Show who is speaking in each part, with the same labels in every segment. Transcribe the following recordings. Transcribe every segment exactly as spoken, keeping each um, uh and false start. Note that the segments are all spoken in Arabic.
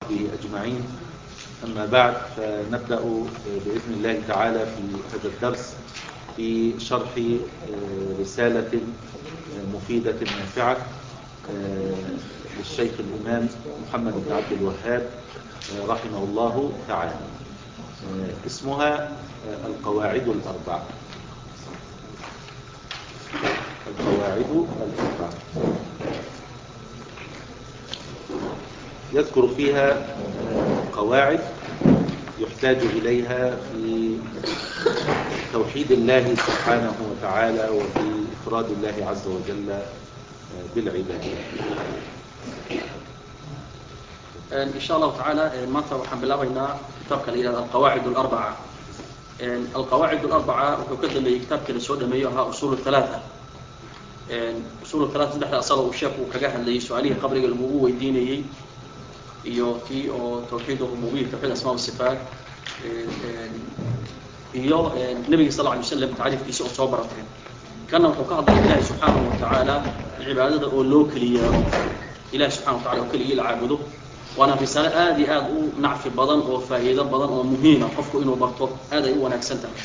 Speaker 1: وصحبه أجمعين. أما بعد، فنبدأ بإذن الله تعالى في هذا الدرس في شرح رسالة مفيدة نافعة للشيخ الإمام محمد بن عبد الوهاب رحمه الله تعالى، اسمها القواعد الأربعة. القواعد الأربعة يذكر فيها قواعد يحتاج إليها في توحيد الله سبحانه وتعالى وفي إفراد الله عز وجل بالعبادة.
Speaker 2: إن شاء الله تعالى maanta waxaan bilaabaynaa kitaabka la yiraahdo القواعد الأربعة. القواعد الأربعة wuxuu ka dambeeyay kitaabka la soo dhameeyo ahaa usul الثلاثة. usul الثلاثة saddexda asal oo sheekhu kaga hadlayay su'aalihi qabriga lagu weydiinayay iyo tii oo tawxiid rububiyyah tawxiid asmaa wa sifaat iyo nabiga sallallahu alayhi wasallam taariifkiisa oo soo baratay. kana wuxuu ka hadlay Ilaahay subhanahu wa ta'ala cibaadada oo loo kaliyo Ilaahay subhanahu wa ta'ala oo kaliya la caabudo. وانا رساله aad iyo aad u nacfi badan oo faa'iido badan oo muhiim ah qofku inuu barto aad ay u wanaagsan tahay.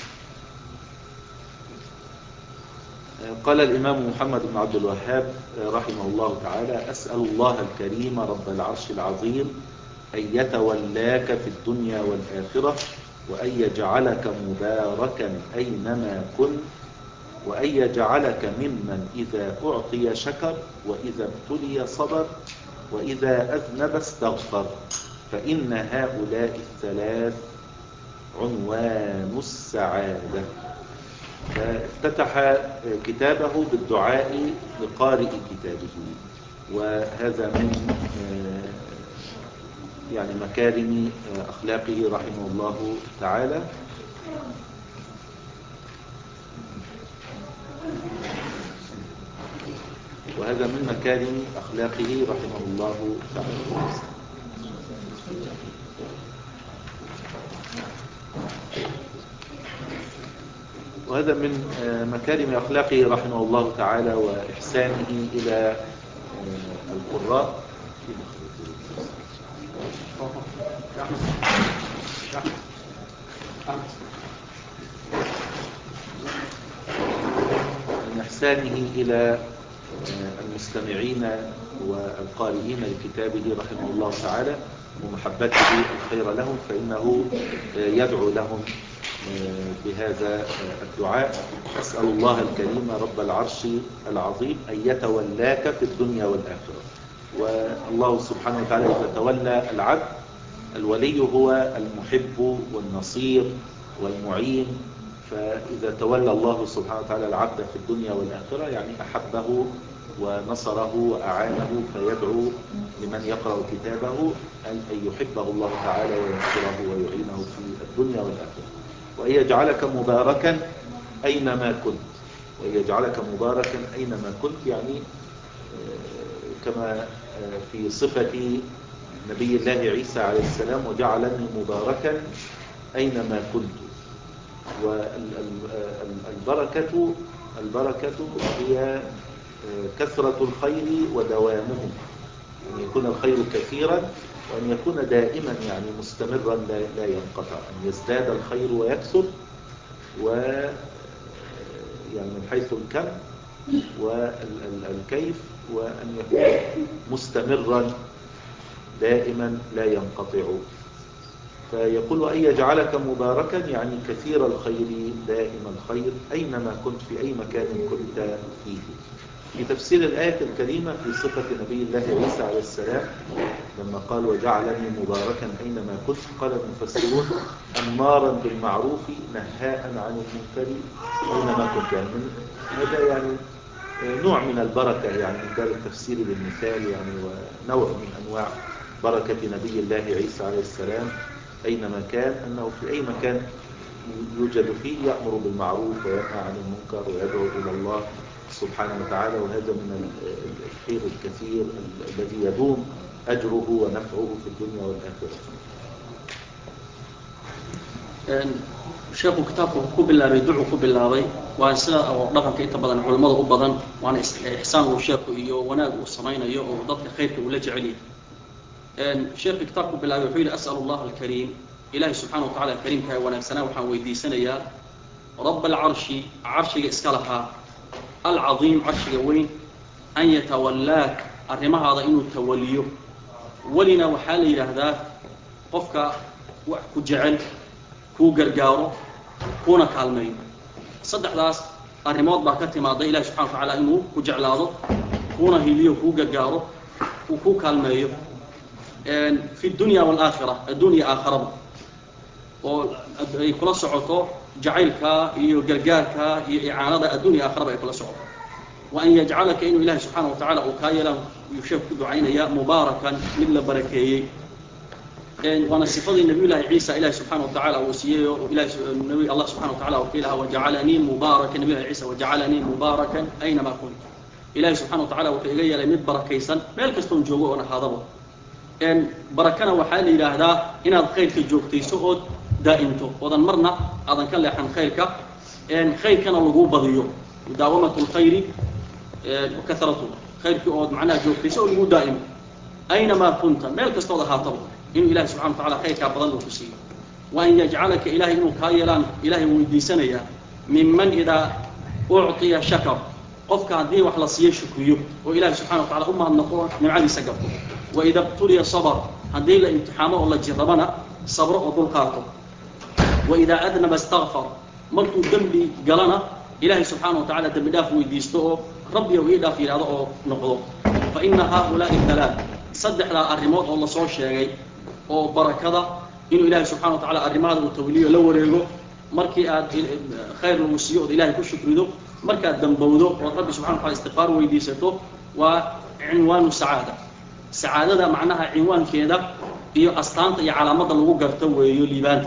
Speaker 1: قال الإمام محمد بن عبد الوهاب رحمه الله تعالى: أسأل الله الكريم رب العرش العظيم أن يتولاك في الدنيا والآخرة، وأن يجعلك مباركا أينما كنت، وأن يجعلك ممن إذا أعطي شكر، وإذا ابتلي صبر، وإذا أذنب استغفر، فإن هؤلاء الثلاث عنوان السعادة. فافتتح كتابه بالدعاء لقارئ كتابه، وهذا من يعني مكارم أخلاقه رحمه الله تعالى. وهذا من مكارم أخلاقه رحمه الله تعالى. وهذا من مكارم أخلاقه رحمه الله تعالى وإحسانه إلى القراء. من إحسانه إلى المستمعين والقارئين لكتابه رحمه الله تعالى ومحبته الخير لهم، فإنه يدعو لهم بهذا الدعاء: أسأل الله الكريم رب العرش العظيم أن يتولاك في الدنيا والآخرة. والله سبحانه وتعالى إذا تولى العبد، الولي هو المحب والنصير والمعين، فإذا تولى الله سبحانه وتعالى العبد في الدنيا والآخرة يعني أحبه ونصره وأعانه، فيدعو لمن يقرأ كتابه أن يحبه الله تعالى وينصره ويعينه في الدنيا والآخرة. وأن يجعلك مباركا أينما كنت، وأن يجعلك مباركا أينما كنت يعني كما في صفة نبي الله عيسى عليه السلام: وجعلني مباركا أينما كنت. والبركة البركة هي كثرة الخير ودوامه، أن يكون الخير كثيرا وأن يكون دائما يعني مستمرا لا ينقطع، أن يزداد الخير ويكثر، و يعني من حيث الكم والكيف، وأن يكون مستمرا دائما لا ينقطع. فيقول: أن يجعلك مباركا يعني كثير الخير دائم الخير أينما كنت، في أي مكان كنت فيه. في تفسير الآية الكريمة في صفة نبي الله عيسى عليه السلام لما قال: وجعلني مباركا أينما كنت، قال المفسرون: أمارا بالمعروف نهاء عن المنكر أينما كنت. يعني هذا يعني نوع من البركة، يعني من باب التفسير بالمثال يعني، ونوع من أنواع بركة نبي الله عيسى عليه السلام أينما كان، أنه في أي مكان يوجد فيه يأمر بالمعروف وينهى عن المنكر ويدعو إلى الله سبحانه وتعالى. وهذا من الخير الكثير الذي يدوم أجره ونفعه في الدنيا والآخرة.
Speaker 2: sheekhu kitaabku ku bilaabay duco ku bilaabay waa sida oo dhaqanka inta badan culimada u badan waana ihsaan uu sheekhu iyo wanaag uu sameeyo oo dadka khayrka uu la jecel yahay. sheekh kitaabku bilaabay wuxuu yidhi as'al allah alkariim ilaahay subxaana wa tacala kariimka ee wanaagsanaa waxaan weydiisanayaa rab alcarshi carshiga iska lahaa alcadiim carshiga weyn an yatawallaak arrimahaada inuu tawaliyo welina waxaa la yidhaahdaa qofka wax ku jecel kuu gargaaro kuuna kaalmeeyo saddexdaas arrimood baa ka timaada ilahi subxana wa tacaala inuu ku jeclaado kuuna hiliyo kuu gargaaro uu ku kaalmeeyo fi dunya waalaakhira addunya aakharaba oo ay kula socoto jacaylka iyo gargaarka iyo icaanada addunya aakharaba ay kula socoto wa an yajcalaka inuu ilahi subxaana wa tacala uu kaa yeelaan yuu sheekh ku ducaynaya mubaarakan mid la barakeeyey waana sifadii nabiy llaahi ciisa ilahi subxaana wa tacala uu siiyey oo ilahi allah subxana wa tacala uu ka ilaha wajacalanii mubaarakan nabiy llahi ciisa wajacalanii mubaarakan aynamaa kunt ilahi subxana wa tacala wuxuu iga yeelay mid barakaysan meel kastoon joogo oon ahaadaba barakana waxaa la yidhaahdaa inaad khayrka joogtayso ood daa'imto oodan marna aadan ka leexan khayrka khayrkana lagu badiyo mudaawamatu lkhayri kahratu khayrkii ood macnaha joogtayso oo lagu daa'imo aynamaa kunta meel kastood ahaataba inuu ilahi subxana wa tacala khayrkaa badan uu ku siiyo wa an yajcalaka ilahay inuu kaa yeelaan ilahay weydiisanayaa minman idaa ucطiya shakar qofka haddii wax la siiyo shukriyo oo ilahi subxana wa tacala u mahadnaqo nimcadiisa gabto waida btuliya sabr haddii la imtixaamo oo la jirrabana sabro oo dulqaato waidaa adnaba istakfar markuu dembi galana ilahay subxaana wa tacala dembi dhaaf weydiisto oo rabbiyow ii dhaaf yidhahdo oo noqdo faina haaulaa'i halaa saddexdaa arrimood oo lasoo sheegay oo barakada inuu ilahay subxana wa tacala arrimahaada uu tawliyo la wareego markii aad khayr lagu siiyo ood ilahay ku shukrido markaad dambowdo ood rabbi subxana wa tacala istiqfaar weydiisato waa cinwaanu sacaada sacaadada macnaha cinwaankeeda iyo astaanta iyo calaamadda lagu garto weeyo liibaanta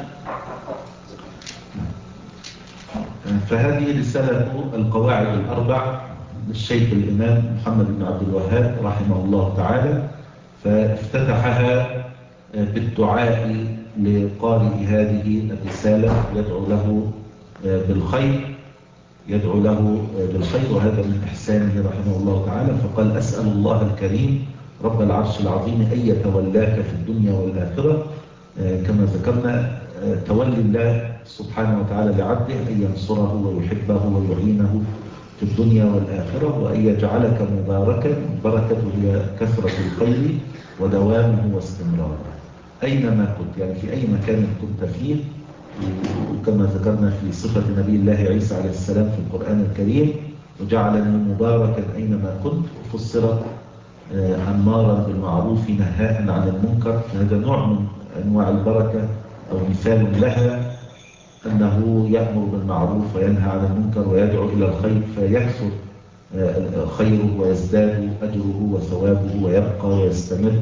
Speaker 3: فهذه رسالة القواعد الأربع للشيخ الإمام محمد بن عبد الوهاب رحمه الله تعالى فافتتحها بالدعاء لقارئ هذه الرسالة يدعو له بالخير يدعو له بالخير وهذا من إحسانه رحمه الله تعالى فقال أسأل الله الكريم رب العرش العظيم أن يتولاك في الدنيا والآخرة كما ذكرنا تولي الله سبحانه وتعالى لعبده أن ينصره ويحبه ويعينه في الدنيا والآخرة وأن يجعلك مباركا بركة هي كثرة الخير ودوامه واستمراره أينما كنت يعني في أي مكان كنت فيه وكما ذكرنا في صفة نبي الله عيسى عليه السلام في القرآن الكريم وجعلني مباركا أينما كنت وفسرت أمارا بالمعروف نهاء عن المنكر فهذا نوع من أنواع البركة أو مثال لها أنه يأمر بالمعروف وينهى عن المنكر ويدعو إلى الخير فيكثر خيره ويزداد أجره وثوابه ويبقى ويستمر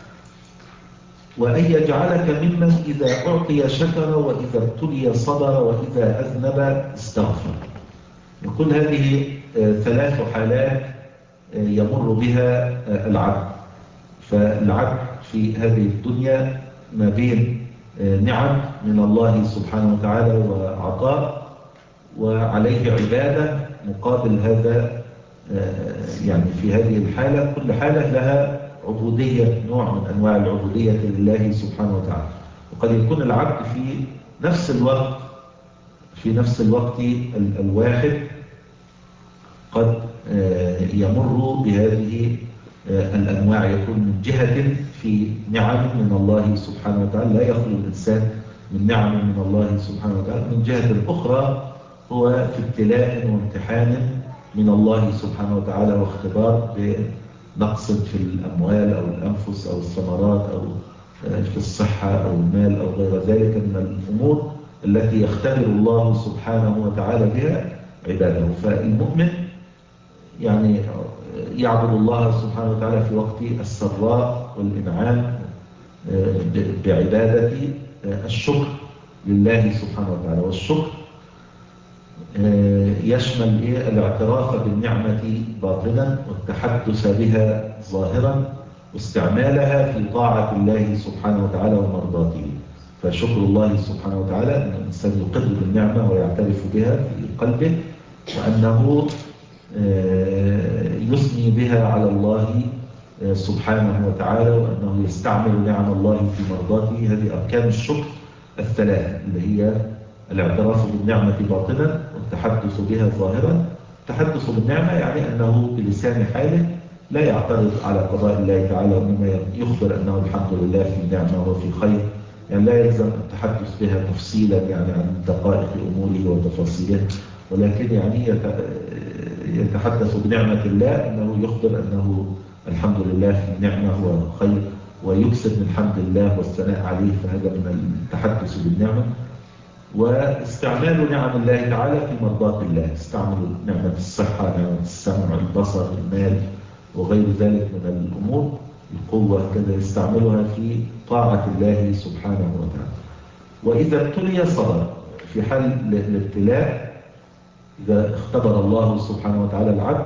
Speaker 3: وأن يجعلك ممن إذا أعطي شكر وإذا ابتلي صبر وإذا أذنب استغفر وكل هذه ثلاث حالات يمر بها العبد فالعبد في هذه الدنيا ما بين نعم من الله سبحانه وتعالى وعطاء وعليه عبادة مقابل هذا يعني في هذه الحالة كل حالة لها عبودية نوع من أنواع العبودية لله سبحانه وتعالى وقد يكون العبد في نفس الوقت في نفس الوقت الواحد قد يمر بهذه الأنواع يكون من جهة في نعم من الله سبحانه وتعالى لا يخلو الإنسان من نعم من الله سبحانه وتعالى من جهة أخرى هو في ابتلاء وامتحان من الله سبحانه وتعالى واختبار بنقص في الأموال أو الأنفس أو الثمرات أو في الصحة أو المال أو غير ذلك من الأمور التي يختبر الله سبحانه وتعالى بها عباده فالمؤمن يعني يعبد الله سبحانه وتعالى في وقت السراء والإنعام بعبادة الشكر لله سبحانه وتعالى والشكر يشمل الاعتراف بالنعمة باطنا والتحدث بها ظاهرا واستعمالها في طاعة الله سبحانه وتعالى ومرضاته فشكر الله سبحانه وتعالى أن الإنسان يقر بالنعمة ويعترف بها في قلبه وأنه يثني بها على الله سبحانه وتعالى، وأنه يستعمل نعم الله في مرضاته. هذه أركان الشكر الثلاثة اللي هي الاعتراف بالنعمة باطنا والتحدث بها ظاهرا. التحدث بالنعمة يعني أنه بلسان حاله لا يعترض على قضاء الله تعالى، وإنما يخبر أنه الحمد لله في نعمة وفي خير. يعني لا يلزم التحدث بها تفصيلا يعني عن دقائق أموره وتفاصيله، ولكن يعني يتحدث بنعمة الله، أنه يخبر أنه الحمد لله في نعمة وخير، ويكسب من حمد الله والثناء عليه، فهذا من التحدث بالنعمة. واستعمال نعم الله تعالى في مرضاة الله، استعمل نعمة الصحة، نعمة السمع، البصر، المال وغير ذلك من الأمور، القوة كذا يستعملها في طاعة الله سبحانه وتعالى. وإذا ابتلي صبر، في حال الابتلاء إذا اختبر الله سبحانه وتعالى العبد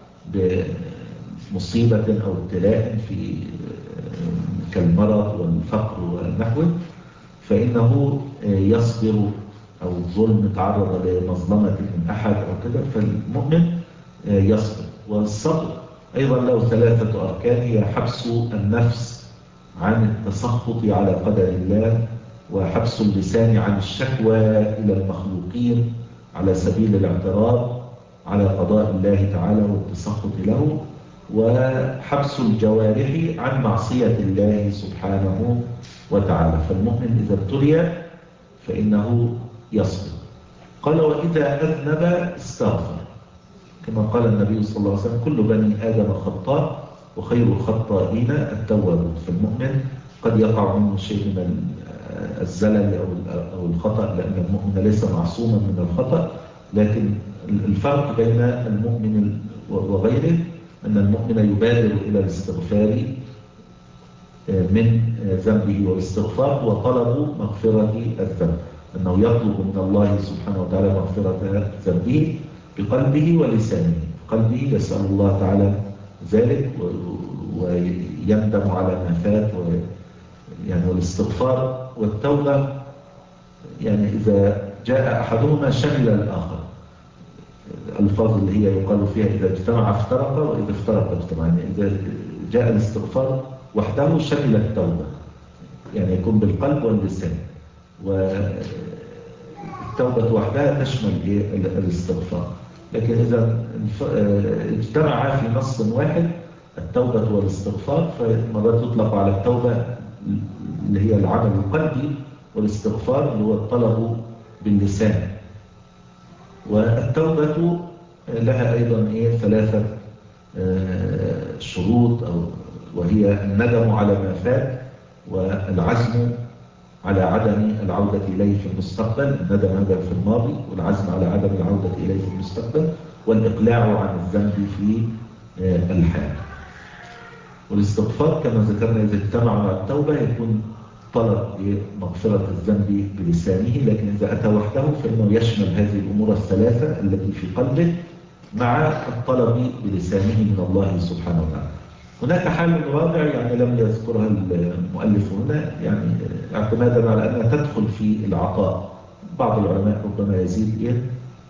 Speaker 3: بمصيبة أو ابتلاء في كالمرض والفقر ونحوه، فإنه يصبر، أو الظلم تعرض لمظلمة من أحد أو كذا، فالمؤمن يصبر. والصبر أيضا له ثلاثة أركان، هي حبس النفس عن التسخط على قدر الله، وحبس اللسان عن الشكوى إلى المخلوقين على سبيل الاعتراض على قضاء الله تعالى والتسخط له، وحبس الجوارح عن معصية الله سبحانه وتعالى. فالمؤمن إذا ابتلي فإنه يصبر. قال وإذا أذنب استغفر، كما قال النبي صلى الله عليه وسلم كل بني آدم خطاء وخير الخطائين التوابون. فالمؤمن قد يقع منه شيء من الزلل أو الخطأ، لأن المؤمن ليس معصوما من الخطأ، لكن الفرق بين المؤمن وغيره أن المؤمن يبادر إلى الاستغفار من ذنبه، والاستغفار وطلب مغفرة الذنب، أنه يطلب من الله سبحانه وتعالى مغفرة ذنبه بقلبه ولسانه. قلبه يسأل الله تعالى ذلك ويندم على ما فات، يعني والاستغفار والتوبة يعني إذا جاء أحدهما شمل الآخر. الألفاظ اللي هي يقال فيها إذا اجتمع افترق وإذا افترق اجتمع، يعني إذا جاء الاستغفار وحده شمل التوبة، يعني يكون بالقلب واللسان، والتوبة وحدها تشمل الاستغفار. لكن إذا اجتمع في نص واحد التوبة والاستغفار، فمرات يطلق على التوبة اللي هي العمل القلبي، والاستغفار اللي هو الطلب باللسان. والتوبة لها أيضا إيه ثلاثة شروط، أو وهي الندم على ما فات، والعزم على عدم العودة إليه في المستقبل، الندم هذا في الماضي، والعزم على عدم العودة إليه في المستقبل، والإقلاع عن الذنب في الحال. والاستغفار كما ذكرنا إذا اجتمع مع التوبة يكون طلب مغفرة الذنب بلسانه، لكن إذا أتى وحده فإنه يشمل هذه الأمور الثلاثة التي في قلبه مع الطلب بلسانه من الله سبحانه وتعالى. هناك حال رابع يعني لم يذكرها المؤلف هنا، يعني اعتمادا على أنها تدخل في العطاء. بعض العلماء ربما يزيد إيه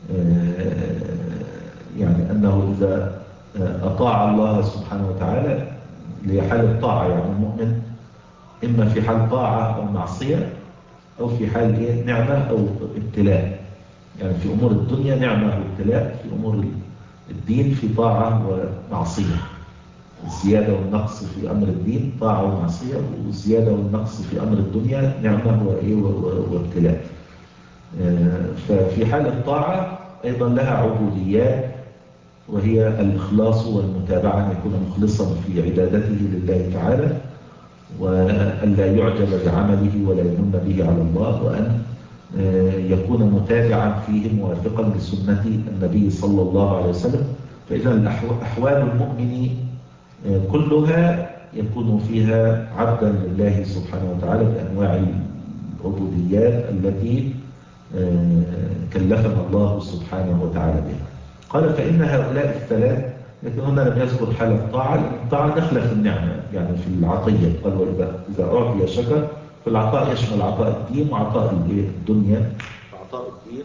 Speaker 3: يعني أنه إذا أطاع الله سبحانه وتعالى لحال الطاعة، يعني المؤمن إما في حال طاعة أو معصية، أو في حال إيه نعمة أو ابتلاء. يعني في أمور الدنيا نعمة وابتلاء، في أمور الدين في طاعة ومعصية. الزيادة والنقص في أمر الدين طاعة ومعصية، والزيادة والنقص في أمر الدنيا نعمة وابتلاء. ففي حال الطاعة أيضا لها عبوديات، وهي الإخلاص والمتابعة، أن يكون مخلصا في عبادته لله تعالى، وأن لا يعجب بعمله ولا يمن به على الله، وأن يكون متابعا فيه موافقا لسنة النبي صلى الله عليه وسلم. فإذا أحوال المؤمن كلها يكون فيها عبدا لله سبحانه وتعالى بأنواع العبوديات التي كلفنا الله سبحانه وتعالى بها. قال فإن هؤلاء الثلاث، لكن هنا لم يذكر حال الطاعة، لأن الطاعة داخلة في النعمة يعني في العطية. قال وإذا إذا أعطي شكر، فالعطاء يشمل عطاء الدين وعطاء الدنيا.
Speaker 1: عطاء الدين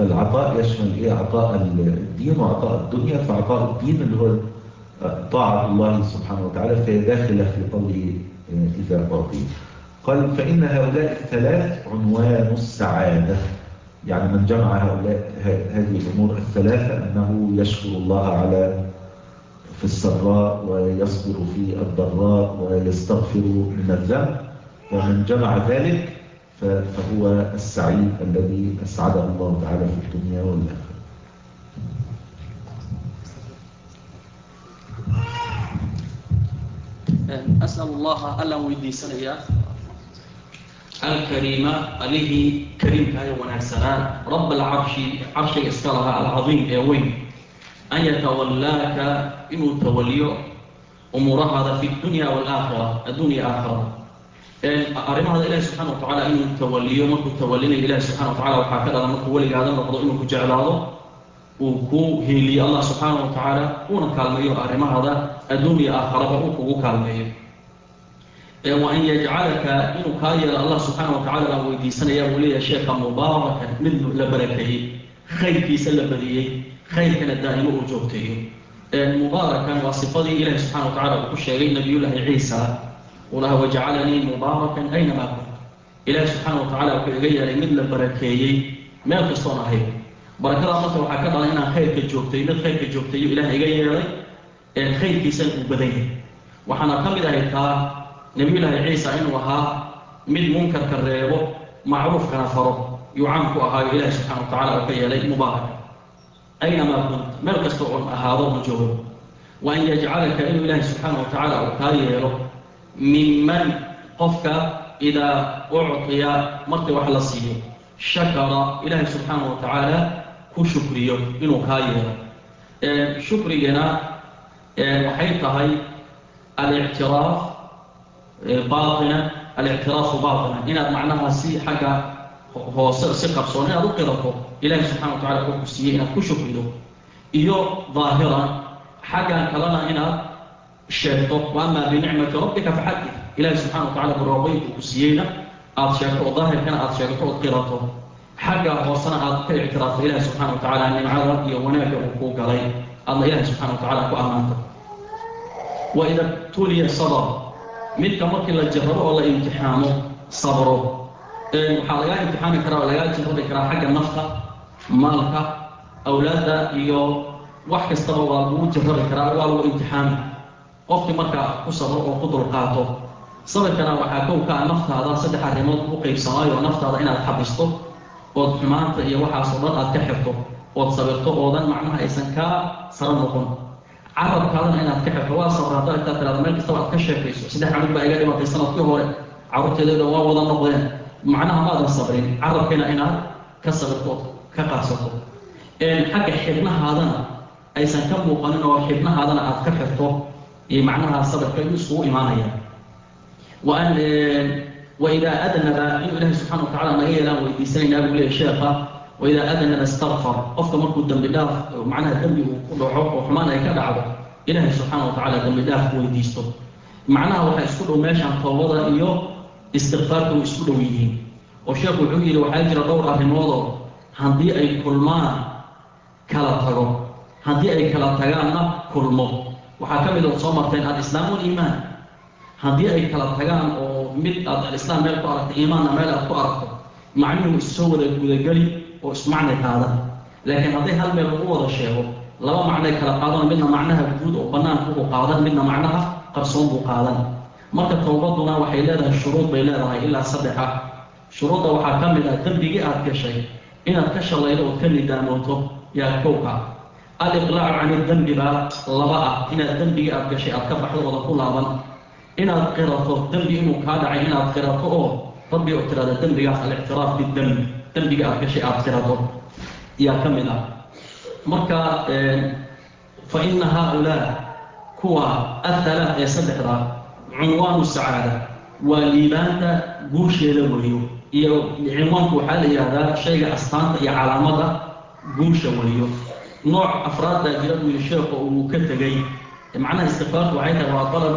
Speaker 3: فالعطاء يشمل إيه؟ عطاء الدين وعطاء الدنيا. فعطاء الدين اللي هو طاعة الله سبحانه وتعالى، فهي داخلة في قوله إذا أعطي. قال فإن هؤلاء الثلاث عنوان السعادة، يعني من جمع هؤلاء هذه الأمور الثلاثة أنه يشكر الله على في السراء ويصبر في الضراء ويستغفر من الذنب، فمن جمع ذلك فهو السعيد الذي أسعده الله تعالى في الدنيا والآخرة.
Speaker 2: أسأل الله ألا ويدي سنيات الكريمة عليه كريم كاي ونكسنا رب العرش عرش إسكالها العظيم أوين أن يتولاك إنه توليه أمور هذا في الدنيا والآخرة الدنيا آخرة. أرمى هذا إله سبحانه وتعالى إنه توليه مركو تولينا إله سبحانه وتعالى وحكذا مركو ولي هذا نقضى إنه كجعل هذا وكو هي الله سبحانه وتعالى ونكالميه أرمى هذا الدنيا آخرة وكو كالميه وأن يجعلك إنه كاير الله سبحانه وتعالى ويدي سنة يا ولي شيخا مباركا من لبركه خير في سلبريه خير كان الدائم وجوبته مباركا وصفته إله سبحانه وتعالى وكل شيء نبي الله عيسى وله وجعلني مباركا أينما كنت. إله سبحانه وتعالى وكغير من لبركه ما يقصون هي بركة الله وحكى لنا خير كجوبته من خير كجوبته إله يغير خير في سلبريه وحنا كمل هيك نبي الله عيسى إنه ها من منكر كالريبو معروف كان فرق يعانك أهاي إله سبحانه وتعالى وكي يلي مبارك أينما كنت ملك استوعب أهاضه الجهود. وأن يجعلك إنه إله سبحانه وتعالى وكي يلي ممن قفك إذا أعطي مرت وحل الصيو شكر إله سبحانه وتعالى كشكريه إنه كي يلي شكرينا وحيطة الاعتراف باطنة الاعتراف باطنة إن معناها سي حاجة هو سقر صوني أذكره إله سبحانه وتعالى كوكسيه إن كشكره إيو ظاهرا حاجة كلنا إن الشيطان وأما بنعمة ربك فحدث إله سبحانه وتعالى برابي كوكسينا أتشكر ظاهر كان أتشكر قراته حاجة هو صنع اعتراف إله سبحانه وتعالى أن معه يوناك وقوق عليه الله إله سبحانه وتعالى كأمانته. وإذا تولي صبر midka markii la jarrabo oo la imtixaamo sabro ee waxa laga imtixaami karaa oo laga jarrabi karaa xagga nafta maalka awlaada iyo wax kasta oo lagu jarrabi karaa waa lagu imtixaami qofkii marka ku sabro oo ku dulqaato sabirkana waxa ka ka naftaada saddex arrimood u qaybsamayo naftaada inaad xabisto oo xumaanta iyo waxaas oo dhan aad ka xirto oo sabirto oo dan macnaha aysan ka saran noqon عرب كذا إن أتكحف هو صبر هذا التأثير هذا ما يستوى أتكشف فيه سيد حمد بقى يجري ما تيسنا فيه هو عربت ذي دوا وضع النقدين معناها ماذا الصبرين عرب كنا إن كسر الطوط كقاسطه إن حق حبنا هذا أي سنكم وقالنا وحبنا هذا أتكحف طوط معناها الصبر كي يسوء إيمانيا وأن وإذا أذنب إله سبحانه وتعالى ما هي له ويديسين أقول لي شيخة وإذا أذن استغفر أفضل مركو الدم الله معناها الدم وكل حق وحمانا يكدعه إله سبحانه وتعالى دم الله ويديسته معناها وحا يسكده ماشي عن طوضة إيوه استغفارته يسكده ويهين وشيخ العجل وحاجر دور أهنوضه هندي أي كلمان كلا تغو هندي أي كلا تغانا كلمه وحاكمل الصومتين الإسلام والإيمان هندي أي كلا تغان ومد الإسلام مالكو أركت إيمان مالكو أركت معنيه السور الجلي واسمعنا هذا لكن هذه هل من الأمور الشيء لو معنى كلا قادم منا معناها وجود وبنان فوق قادم منا معناها قرصون بقادم مرة توبضنا وحيلها الشروط بينها إلا سبعة شروط وحكم إذا تنبغي أتكشي إن أتكشى الله إذا وكل دانوته يا كوكا الإقلاع عن الذنب بقى لبقى إن الذنب أتكشي أتكبح وضع كل أبن إن أتقرته الذنب إنه كادع إن أتقرته ربي أترى الذنب الاعتراف بالذنب تنبغي أتكشي أتقرته يا كملا مركا فإن هؤلاء كوا الثلاث يصدق عنوان السعادة والليبانة قوش يلويو عنوان كوحال هذا شيء أسطان يا علامة قوش وليو نوع أفراد جلبوا الشيخ وكتغي معنى استغفار وعيتها وطلب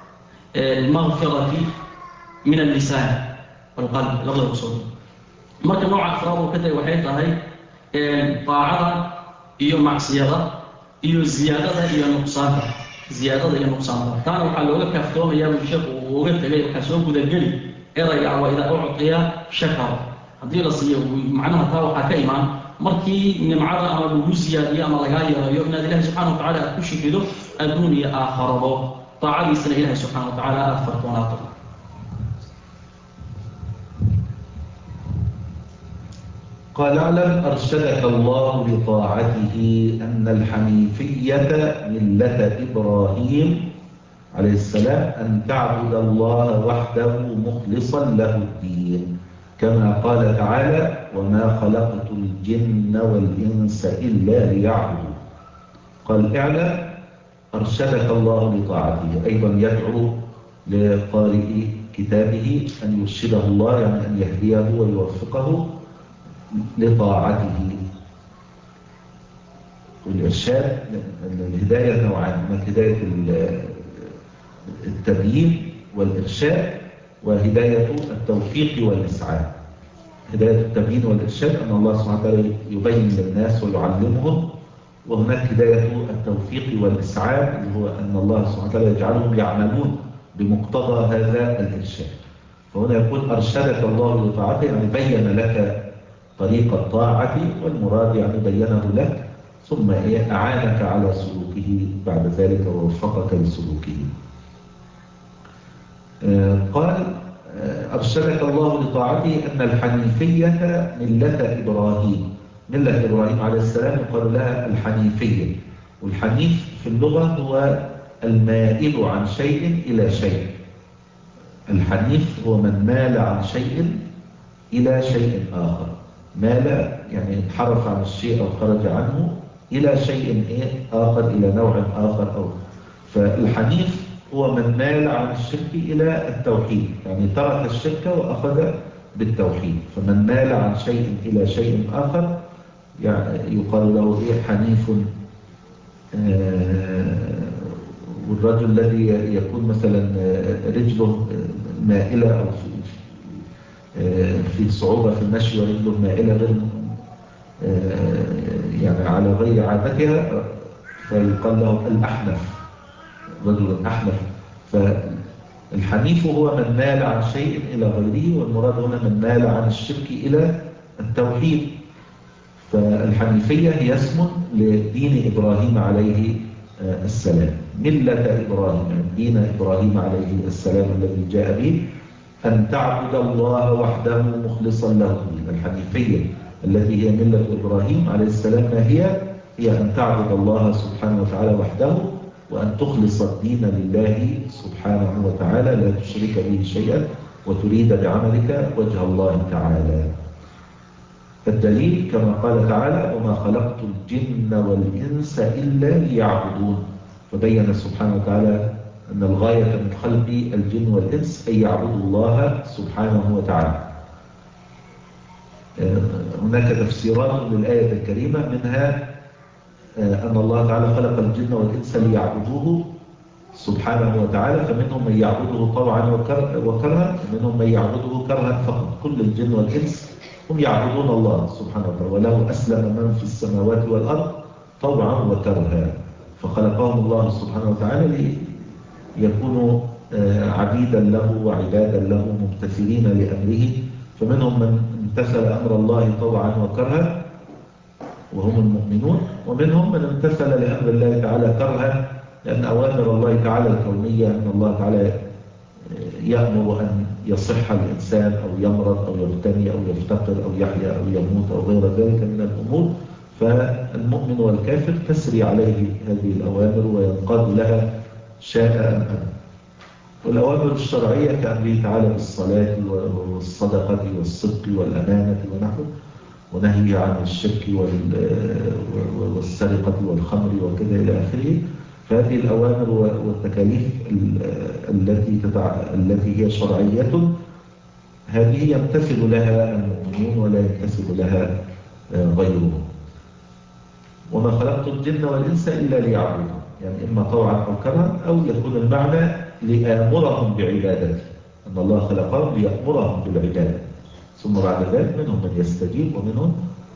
Speaker 2: المغفرة من اللسان والقلب لغة الرسول مركا نوع أفراد وكتغي وحيتها هي طاعة iyo macsiyada iyo ziyaadada iyo nuqsaanta ziyaadada iyo nuqsaanta taana waxaa looga kaaftoomayaa uu sheekhu uu uga tegay waxaa soo gudageli erayga waa idaa uctiya shakar haddii la siiyo macnaha taa waxaa ka imaan markii nimcada ama lagu ziyaadiyo ama lagaa yeelayo inaad ilaahay subxaana watacaala aad ku shukrido adduun iyo aakhirado taacadiisana ilaahay subxaana watacaala aad fartoonaato.
Speaker 3: قال اعلم أرشدك الله لطاعته أن الحنيفية ملة إبراهيم عليه السلام أن تعبد الله وحده مخلصا له الدين كما قال تعالى وما خلقت الجن والإنس إلا ليعبدون. قال اعلم أرشدك الله لطاعته، أيضا يدعو لقارئ كتابه أن يرشده الله يعني أن يهديه ويوفقه لطاعته. والإرشاد الهداية نوعان، من هداية التبيين والإرشاد وهداية التوفيق والإسعاد. هداية التبيين والإرشاد أن الله سبحانه وتعالى يبين للناس ويعلمهم، وهناك هداية التوفيق والإسعاد اللي هو أن الله سبحانه وتعالى يجعلهم يعملون بمقتضى هذا الإرشاد. فهنا يقول أرشدك الله لطاعته يعني بين لك طريق الطاعة، والمراد يعني بينه لك ثم أعانك على سلوكه بعد ذلك ووفقك لسلوكه. قال أرشدك الله لطاعته أن الحنيفية ملة إبراهيم. ملة إبراهيم عليه السلام يقال لها الحنيفية، والحنيف في اللغة هو المائل عن شيء إلى شيء. الحنيف هو من مال عن شيء إلى شيء آخر، مال يعني انحرف عن الشيء أو خرج عنه إلى شيء آخر، إلى نوع آخر. أو فالحنيف هو من مال عن الشرك إلى التوحيد، يعني ترك الشرك وأخذ بالتوحيد. فمن مال عن شيء إلى شيء آخر يعني يقال له إيه حنيف. والرجل الذي يكون مثلا رجله مائلة أو في في صعوبة في المشي ورجله مائلة غير يعني على غير عادتها فيقال له الأحنف، رجل أحنف. فالحنيف هو من مال عن شيء إلى غيره، والمراد هنا من مال عن الشرك إلى التوحيد. فالحنيفية هي اسم لدين إبراهيم عليه السلام، ملة إبراهيم يعني دين إبراهيم عليه السلام الذي جاء به أن تعبد الله وحده مخلصا له الدين. الحنيفية التي هي ملة إبراهيم عليه السلام ما هي؟ هي أن تعبد الله سبحانه وتعالى وحده، وأن تخلص الدين لله سبحانه وتعالى لا تشرك به شيئا، وتريد بعملك وجه الله تعالى. الدليل كما قال تعالى وما خلقت الجن والإنس إلا ليعبدون، فبين سبحانه وتعالى أن الغاية من خلق الجن والإنس أن يعبدوا الله سبحانه وتعالى. هناك تفسيرات للآية الكريمة، منها أن الله تعالى خلق الجن والإنس ليعبدوه سبحانه وتعالى، فمنهم من يعبده طوعا وكرها، ومنهم من يعبده كرها فقط. كل الجن والإنس هم يعبدون الله سبحانه وتعالى، وله أسلم من في السماوات والأرض طوعا وكرها، فخلقهم الله سبحانه وتعالى ليكونوا عبيدا له وعبادا له ممتثلين لأمره. فمنهم من امتثل أمر الله طوعا وكرها وهم المؤمنون، ومنهم من امتثل لأمر الله تعالى كرها، لأن أوامر الله تعالى الكونية أن الله تعالى يأمر أن يصح الإنسان أو يمرض أو يغتني أو يفتقر أو يحيا أو يموت أو غير ذلك من الأمور، فالمؤمن والكافر تسري عليه هذه الأوامر وينقاد لها شاء أم أبى. والأوامر الشرعية كأمره تعالى بالصلاة والصدقة والصدق والأمانة ونحو، ونهي عن الشرك والسرقة والخمر وكذا إلى آخره. فهذه الأوامر والتكاليف التي تتع... التي هي شرعية هذه يمتثل لها المؤمنون ولا يمتثل لها غيرهم. وما خلقت الجن والإنس إلا ليعبدون، يعني إما طوعا أو كرها، أو يكون المعنى لآمرهم بعبادته، أن الله خلقهم ليأمرهم بالعبادة، ثم بعد ذلك منهم من يستجيب ومنهم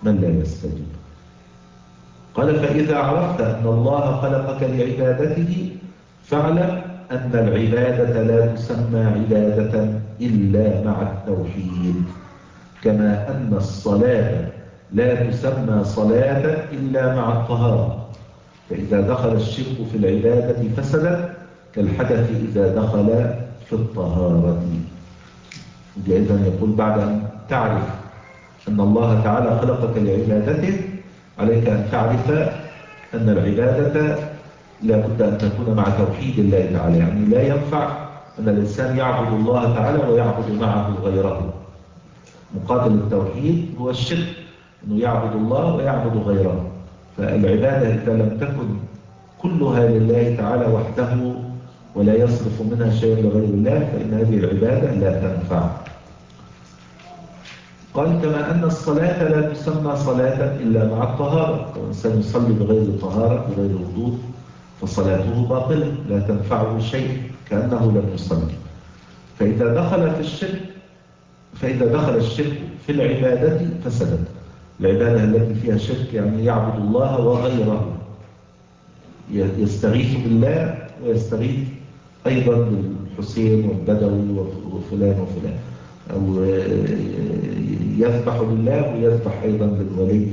Speaker 3: من لا يستجيب. قال فإذا عرفت أن الله خلقك لعبادته فاعلم أن العبادة لا تسمى عبادة إلا مع التوحيد، كما أن الصلاة لا تسمى صلاة إلا مع الطهارة، فإذا دخل الشرك في العبادة فسدت كالحدث إذا دخل في الطهارة. إذن يقول بعد أن تعرف أن الله تعالى خلقك لعبادته عليك أن تعرف أن العبادة لا بد أن تكون مع توحيد الله تعالى، يعني لا ينفع أن الإنسان يعبد الله تعالى ويعبد معه غيره. مقابل التوحيد هو الشرك، أنه يعبد الله ويعبد غيره. فالعبادة إذا لم تكن كلها لله تعالى وحده ولا يصرف منها شيء لغير الله فإن هذه العبادة لا تنفع. قال كما أن الصلاة لا تسمى صلاة إلا مع الطهارة، والإنسان يصلي بغير طهارة بغير وضوء فصلاته باطلة لا تنفعه شيء كأنه لم يصلي. فإذا دخل في الشرك فإذا دخل الشرك في العبادة فسدت. العبادة التي فيها شرك يعني يعبد الله وغيره، يستغيث بالله ويستغيث أيضا بالحسين والبدوي وفلان وفلان، أو يذبح لله ويذبح أيضا للولي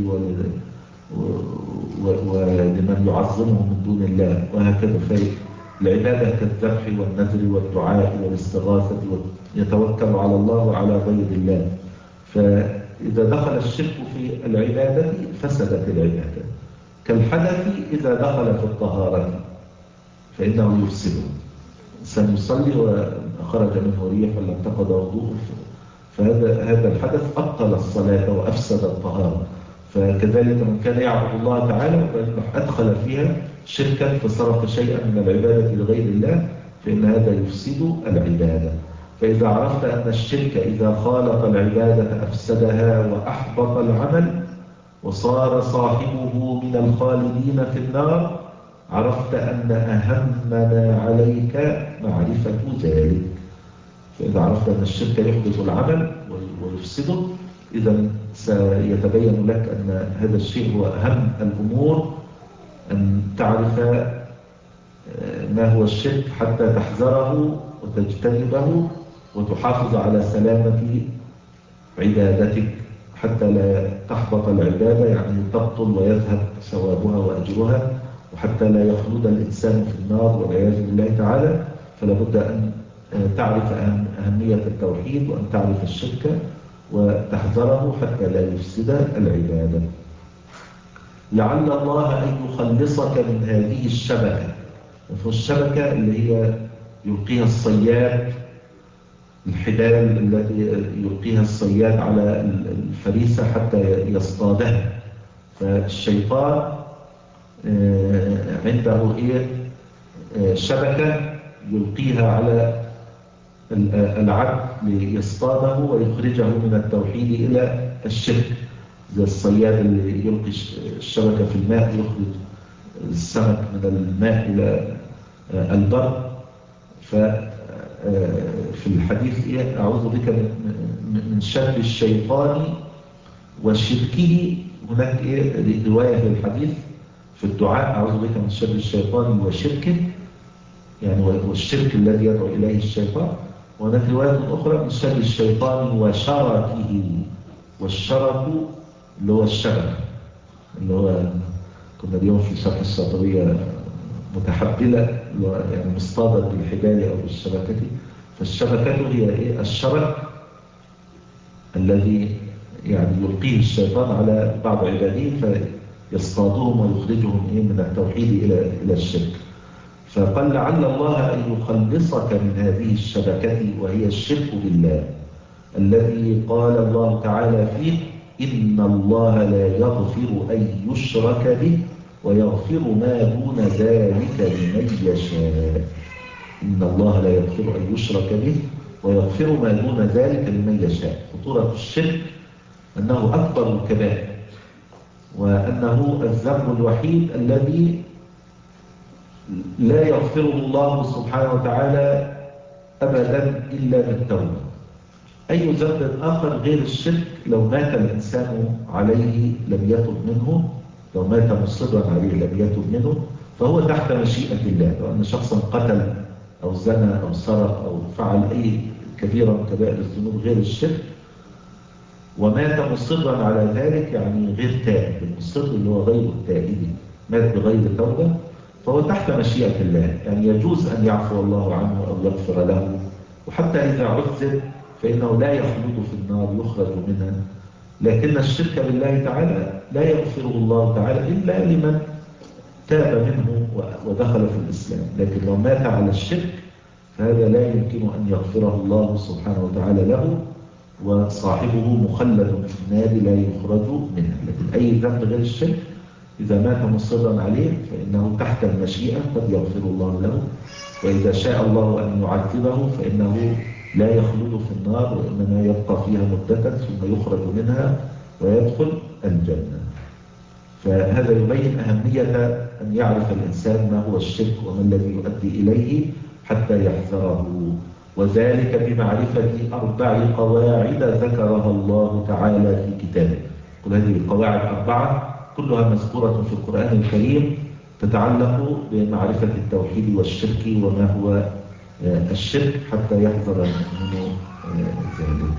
Speaker 3: ولمن يعظمه من دون الله وهكذا. فالعبادة كالذبح والنذر والدعاء والاستغاثة يتوكل على الله وعلى غير الله. فإذا دخل الشرك في العبادة فسدت العبادة، كالحدث إذا دخل في الطهارة فإنه يفسد. الإنسان يصلي وخرج منه ريح ولا انتقض وضوءه، فهذا هذا الحدث أبطل الصلاة وأفسد الطهارة. فكذلك من كان يعبد الله تعالى وأدخل فيها شركا فصرف شيئا من العبادة لغير الله فإن هذا يفسد العبادة. فإذا عرفت أن الشرك إذا خالط العبادة أفسدها وأحبط العمل وصار صاحبه من الخالدين في النار، عرفت أن أهمنا عليك معرفة ذلك. فإذا عرفت أن الشرك يحبط العمل ويفسده، إذا سيتبين لك أن هذا الشيء هو أهم الأمور، أن تعرف ما هو الشرك حتى تحذره وتجتنبه وتحافظ على سلامة عبادتك حتى لا تحبط العبادة، يعني تبطل ويذهب ثوابها وأجرها، وحتى لا يخلد الإنسان في النار والعياذ بالله تعالى. فلا بد أن تعرف أهمية التوحيد وأن تعرف الشرك وتحذره حتى لا يفسد العبادة. لعل الله أن يخلصك من هذه الشبكة. والشبكة اللي هي يلقيها الصياد، الحبال التي يلقيها الصياد على الفريسة حتى يصطادها. فالشيطان عنده إيه شبكة يلقيها على العبد ليصطاده ويخرجه من التوحيد إلى الشرك، زي الصياد اللي يلقي الشبكة في الماء يخرج السمك من الماء إلى البر. ففي الحديث إيه أعوذ بك من شر الشيطان وشركه. هناك إيه رواية في الحديث في الدعاء أعوذ بك من شر الشيطان وشركه، يعني والشرك الذي يدعو إليه الشيطان. وهناك رواية أخرى من شر الشيطان وشركه، والشرك اللي هو الشبكة، اللي هو كنا اليوم في شرح الشاطبية متحبلة يعني مصطادة بالحبال أو بالشبكة. فالشبكة هي إيه الشرك الذي يعني يلقيه الشيطان على بعض عباده فيصطادهم ويخرجهم إيه من التوحيد إلى إلى الشرك. فقال لعل الله أن يخلصك من هذه الشبكة وهي الشرك بالله، الذي قال الله تعالى فيه إن الله لا يغفر أن يشرك به ويغفر ما دون ذلك لمن يشاء. إن الله لا يغفر أن يشرك به ويغفر ما دون ذلك لمن يشاء. خطورة الشرك أنه أكبر الكبائر، وأنه الذنب الوحيد الذي لا يغفره الله سبحانه وتعالى أبدا إلا بالتوبة. أي ذنب آخر غير الشرك لو مات الإنسان عليه لم يتب منه، لو مات مصرا عليه لم يتب منه فهو تحت مشيئة الله. لو أن شخصا قتل أو زنى أو سرق أو فعل أي كبيرة من كبائر الذنوب غير الشرك ومات مصرا على ذلك، يعني غير تائب، المصر اللي هو غير التائب مات بغير توبة، فهو تحت مشيئة الله، يعني يجوز أن يعفو الله عنه أو يغفر له، وحتى إذا عذب فإنه لا يخلد في النار، يخرج منها. لكن الشرك بالله تعالى لا يغفره الله تعالى إلا لمن تاب منه ودخل في الإسلام، لكن لو مات على الشرك فهذا لا يمكن أن يغفره الله سبحانه وتعالى له، وصاحبه مخلد في النار لا يخرج منها. لكن أي ذنب غير الشرك إذا مات مصرا عليه فإنه تحت المشيئة قد يغفر الله له، وإذا شاء الله أن يعذبه فإنه لا يخلد في النار وإنما يبقى فيها مدة ثم يخرج منها ويدخل الجنة. فهذا يبين أهمية أن يعرف الإنسان ما هو الشرك وما الذي يؤدي إليه حتى يحذره، وذلك بمعرفة أربع قواعد ذكرها الله تعالى في كتابه. كل هذه القواعد أربعة كلها مذكورة في القرآن الكريم تتعلق بمعرفة التوحيد والشرك وما هو الشرك حتى يحذر المؤمن ذلك.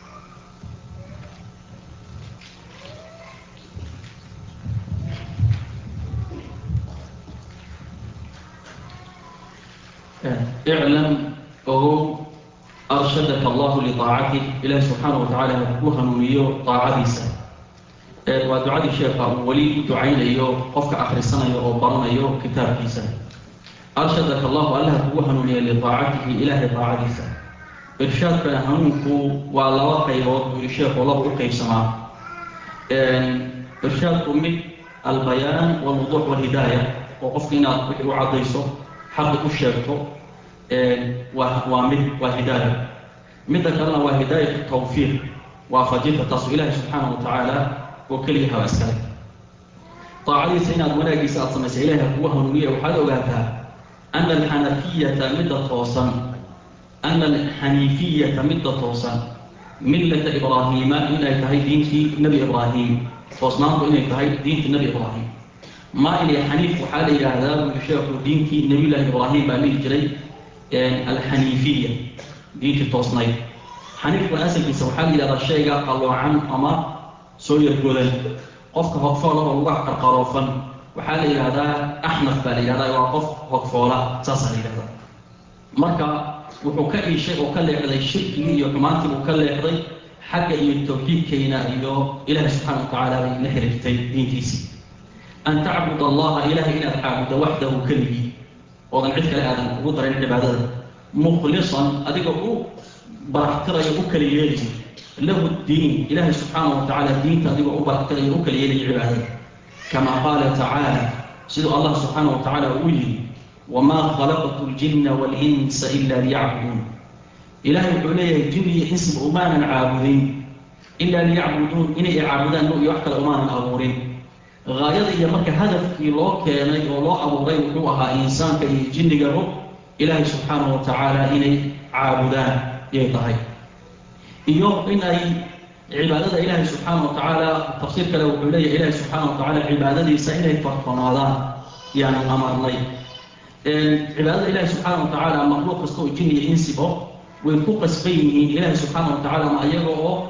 Speaker 2: اعلم أو أرشدك الله لطاعته إله سبحانه وتعالى وهنونيو طاعديسا ودعاء الشيخ ولي دعين أيو قفك آخر السنة أو برنا أيو كتاب كيسا. أرشدك الله أله وهنوني لطاعته إله طاعديسا. إرشاد بهنونك والله خيرات الشيخ والله أكي سماع. إرشاد من البيان والوضوح والهداية وقفنا وعضيسه حق الشيخه ومد وهداية مدك الله وهداية التوفيق وفجية تصوير الله سبحانه وتعالى وكلها واسكالك طاعة سينا الملاقي سأصمى سيلها وهنوية وحلواتها أن الحنفية مدة توصن أن الحنيفية مدة توصن ملة إبراهيم إلا يتهي دين في نبي إبراهيم توصناه إلا يتهي دين في نبي إبراهيم ما إلي حنيف وحالي هذا ويشيخ دين في نبي الله إبراهيم بأمين جري الحنيفية دين في التوصنين حنيف وأسل في سوحالي هذا الشيء قالوا عن أما سوير قولن قفك هكفولا والله قرقرافا وحالي هذا أحنف بالي هذا يوقف هكفولا ساسالي هذا مركا وحكاي شيء وكل يحضي الشرك يحمانتي وكل يحضي حق التوحيد كينا إيوه إله سبحانه وتعالى نهر الدين تيسي أن تعبد الله إله إلا تعبد وحده كله وضع عدك لآدم وضع العبادة مخلصا أدقوا برحتر يبكر يلي له الدين إله سبحانه وتعالى الدين تأدقوا برحتر يبكر يلي العبادة كما قال تعالى سيد الله سبحانه وتعالى أولي وما خلقت الجن والإنس إلا ليعبدون إله عليه الجن يحسب أمانا عابدين إلا ليعبدون إن يعبدان لو يحكى أمانا أغورين غاية مرك هدف الله كان الله أبو غير وحوها إنسان كي جن قرب إله سبحانه وتعالى إني عابدان يطهي إيوه إن عبادة إله سبحانه وتعالى تفسير كلو علي إله سبحانه وتعالى عبادة سائلة فرقناضان يعني أمر لي عبادة إله سبحانه وتعالى مخلوق استوى الجن ينسبه ويفوق سبينه إله سبحانه وتعالى ما يقوه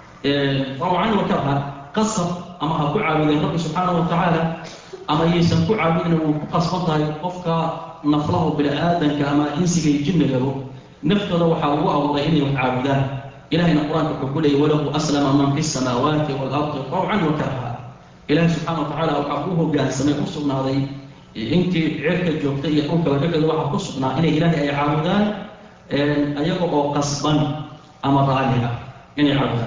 Speaker 2: طوعا وكرها قصر أما هكو عابدين رب سبحانه وتعالى أما يسنكو عابدين وقصفنتها يقفك نفله بلا آدم كما إنسي الجن له نفتر وحاوه وضعيني وعابدان إلهنا القرآن كقوله وله أسلم من في السماوات والأرض طوعا وكرها إله سبحانه وتعالى وحبوه قال سمع أصبنا هذه أنت عرك الجوبتية أوك وكذا وحب أصبنا إن إلهي أي عابدان أيقوا قصبا أمر عليها إني عابدان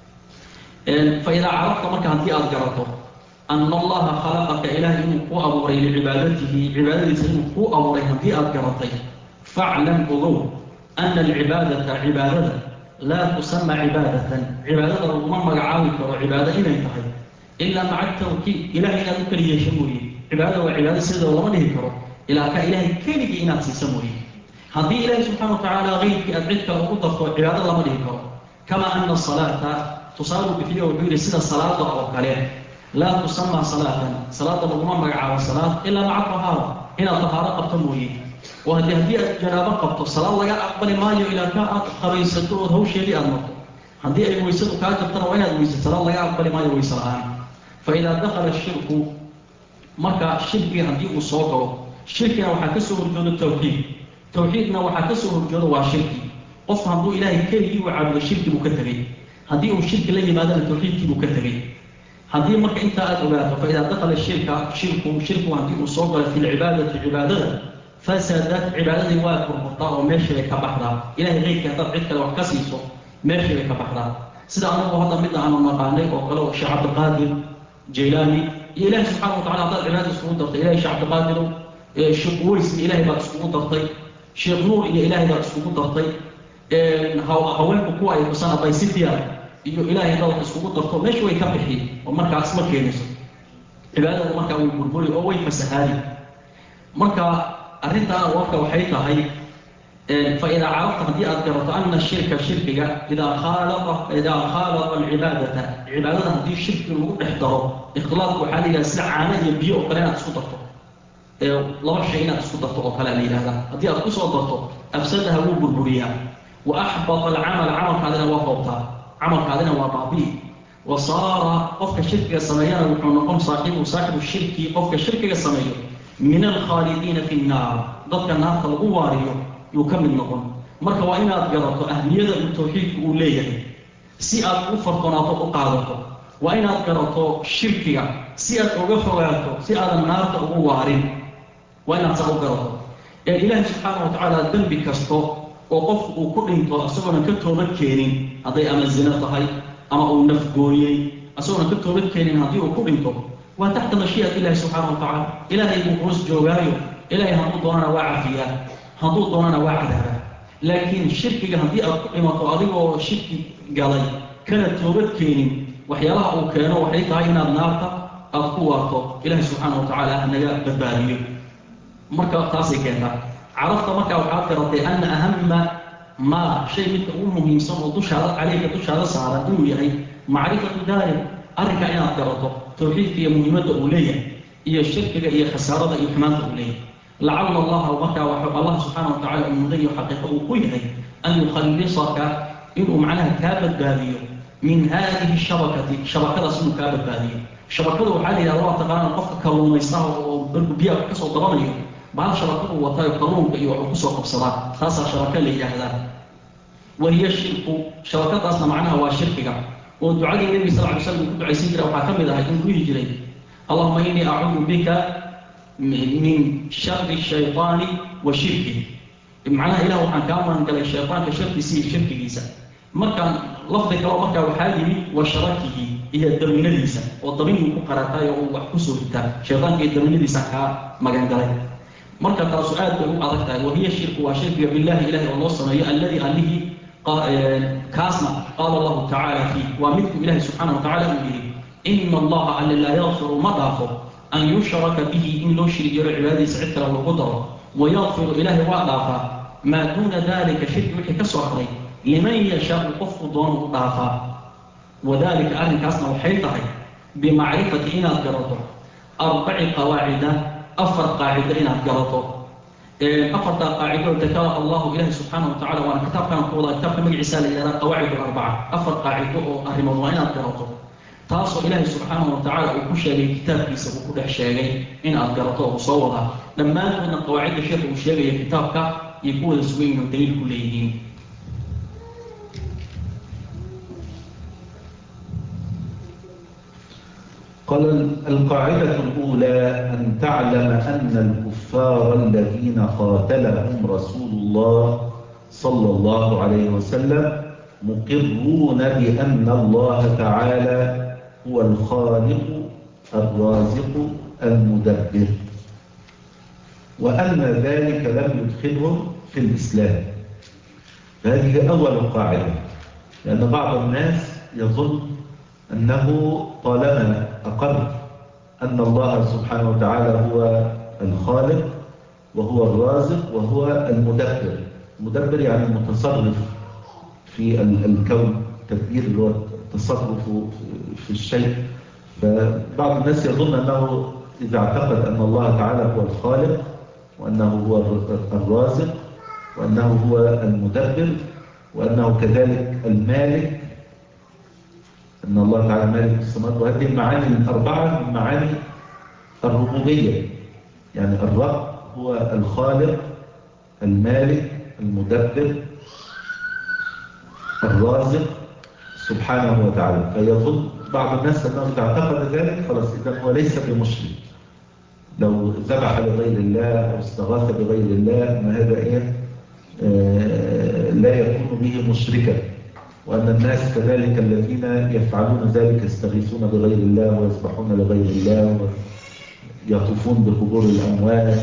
Speaker 2: فإذا عرفت مركا هنتي أذكرته أن الله خلقك إله إنه قوة أبوري لعبادته عبادته إنه قوة أبوري هنتي أذكرته فاعلم أذو أن العبادة عبادة لا تسمى عبادة عبادة ربما مقعاوك وعبادة إلا انتهي إلا مع التوكيد إلهي لا ذكر يشموي عبادة وعبادة سيدة ولا ما نهكره إلا كإلهي كينك إنات سيسموي هذه إلهي سبحانه وتعالى غيرك أدعيك وقضك عبادة الله ما نهكره كما أن الصلاة تصار بفيه وحير سيدة الصلاة أو كلام لا تسمى صلاة صلاة الأمم على الصلاة إلا مع الطهارة هنا طهارة قبطموه وهذه هذه جنابة قبط الصلاة لقى أقبل ما يو إلى كاء خريصته هو شيء لأنه هذه أي ويسد كاتب ترى وين ويسد صلاة لقى أقبل ما يو يسرعان فإذا دخل الشرك مركا الشرك هذه وصوته شركنا وحكسه وجود التوحيد توحيدنا وحكسه وجود وشركي قف هذو إلهي كي وعبد الشرك مكتبين هذه الشرك اللي ماذا التوحيد مكتبين هذه مركا أنت أدعوه فإذا دخل الشرك شرك شرك هذه وصوته في العبادة عبادة فسادت عبادة واكر مرطاء وماشي كبحرة إلهي غير كهذا عدك لو كسيسه ماشي كبحرة سيدا أنه هذا مدى عن المقاني وقالوا الشيخ عبد القادر جيلاني إلهي سبحانه وتعالى أعطى العبادة سكون ضغطي إلهي الشيخ عبد القادر الشيخ ويس إلهي بقى سكون ضغطي الشيخ نور إلهي بقى سكون ضغطي هوانك كوا يقصانا بايسيتيا إلهي بقى سكون ضغطي ماشي ويكبحي ومركا اسمك كينيسو عبادة ومركا ويبربري أو يمسهالي مركا أرنتا وقت وحيتها هي فإذا عرفت هذه أذكرت أن الشرك الشرك إذا خالط إذا خالط العبادة عبادة هذه الشرك المحضر اختلاط وحالي يسلع عنا يبيع وكلنا تسقطه لا شيء تسقطه أو كلام هذا هذه أتسقطه أفسدها وبربريها وأحبط العمل عمل هذا وقوته عمل هذا وبابي وصار قفك الشرك السمايان ونقوم صاحب وصاحب الشرك قفك الشرك السمايان من الخالدين في النار ضدك النار الغواريو يكمل نقول marka waa inaad garato ahmiyada uu tawxiidku u leeyahay si aad u farqonaato u qaadato waa inaad garato shirkiga si aad uga fogaato si aad naarta ugu waarin waa inaad soo garato ee ilaahay subhanahu wa ta'ala dambi kasto oo qof uu ku dhinto asagoo ka toobad keenin haday ama zina tahay ama uu naf gooyay asagoo ka toobad keenin hadii uu ku dhinto وتحت مشيئة الله سبحانه وتعالى إلهي بقرص جوغايو إلهي هدو دوننا واعفيا هدو دوننا واعدها لكن الشرك هدي أقيمة أضيبه الشرك قالي كانت توبت كيني وحيالها أو كانوا وحيتها إنا النارة أقواته إلهي سبحانه وتعالى أنها بدباليه مركا أقتصي كانت عرفت مركا وحاكرتي أن أهم ما شيء مثل أمه يمسون وتشهد عليك تشهد صارت إنه يهي معرفة ذلك أركا إنا أقرته توحيد هي مهمة أولية هي الشرك هي خسارة هي حماية أولية لعل الله وبكى وحب الله سبحانه وتعالى أن يغير حقيقة قويه أن يخلصك إنه معناها كابت بادية من هذه الشبكة شبكة اسمها كابت بادية شبكة وحالي الله تقال قفك كلهم يصنعوا وبرقوا بيها وكسوا ضرانيه بعض شبكة وطايا قانون وكسوا قبصرات خاصة شبكة اللي جاهزة وهي الشرك شبكة أصلا معناها هو الشرك ودعاء النبي صلى الله عليه وسلم كنت عايزين كده وحاكم ده هيكون يجري اللهم إني أعوذ بك من شر الشيطان وشركه معناها إله عن كامل قال الشيطان كشرك سي شرك جيسا مركان لفظ كلام مركا وحاجبي وشركه هي الدمين ليسا والضمين يكون قراتاي وحكسه التا شيطان كي الدمين ليسا كا مجان قال مركا ترى سؤال بيقول أذكر وهي الشرك وشرك بالله إله والله الصنعي الذي عليه كاسنا قال الله تعالى فيه ومثل إله سبحانه وتعالى به إن الله على لا يغفر مضافه أن يشرك به إن لو شرك العبادة سعدك له القدرة ويغفر إله وأضافه ما دون ذلك شرك وحي كسوحري لمن يشاء قفق دونه ضعفا وذلك أهل كاسنا وحيطه بمعرفة إن أذكرته أربع قواعد أفر قاعدة إن أذكرته أفرد قاعدة ذكر الله إله سبحانه وتعالى وأنا كتاب كان قولا كتاب كمج عسالة إلى قواعد الأربعة أفرد قاعدة أهل موضوعين أذكرته تاصل إله سبحانه وتعالى وكشة كتاب كيسا وكل شيء إن أذكرته وصوضها لما نقول قواعد الشيخ وشيء كتابك يكون سوين من دليل كليين
Speaker 3: قال القاعدة الأولى أن تعلم أن الكفار الذين قاتلهم رسول الله صلى الله عليه وسلم مقرون بأن الله تعالى هو الخالق الرازق المدبر وأن ذلك لم يدخلهم في الإسلام. هذه أول قاعدة، لأن بعض الناس يظن أنه طالما أقر أن الله سبحانه وتعالى هو الخالق وهو الرازق وهو المدبر. المدبر يعني المتصرف في الكون التدبير اللي هو التصرف في الشيء. فبعض الناس يظن أنه إذا اعتقد أن الله تعالى هو الخالق وأنه هو الرازق وأنه هو المدبر وأنه كذلك المالك، أن الله تعالى مالك السماوات، وهذه المعاني الأربعة من معاني الربوبية. يعني الرب هو الخالق المالك المدبر الرازق سبحانه وتعالى. فيظن بعض الناس أنه إذا اعتقد ذلك خلاص إذا هو ليس بمشرك، لو ذبح لغير الله أو استغاث بغير الله أن هذا إيه آه لا يكون به مشركا، وأن الناس كذلك الذين يفعلون ذلك يستغيثون بغير الله ويذبحون لغير الله ويطوفون بقبور الأموات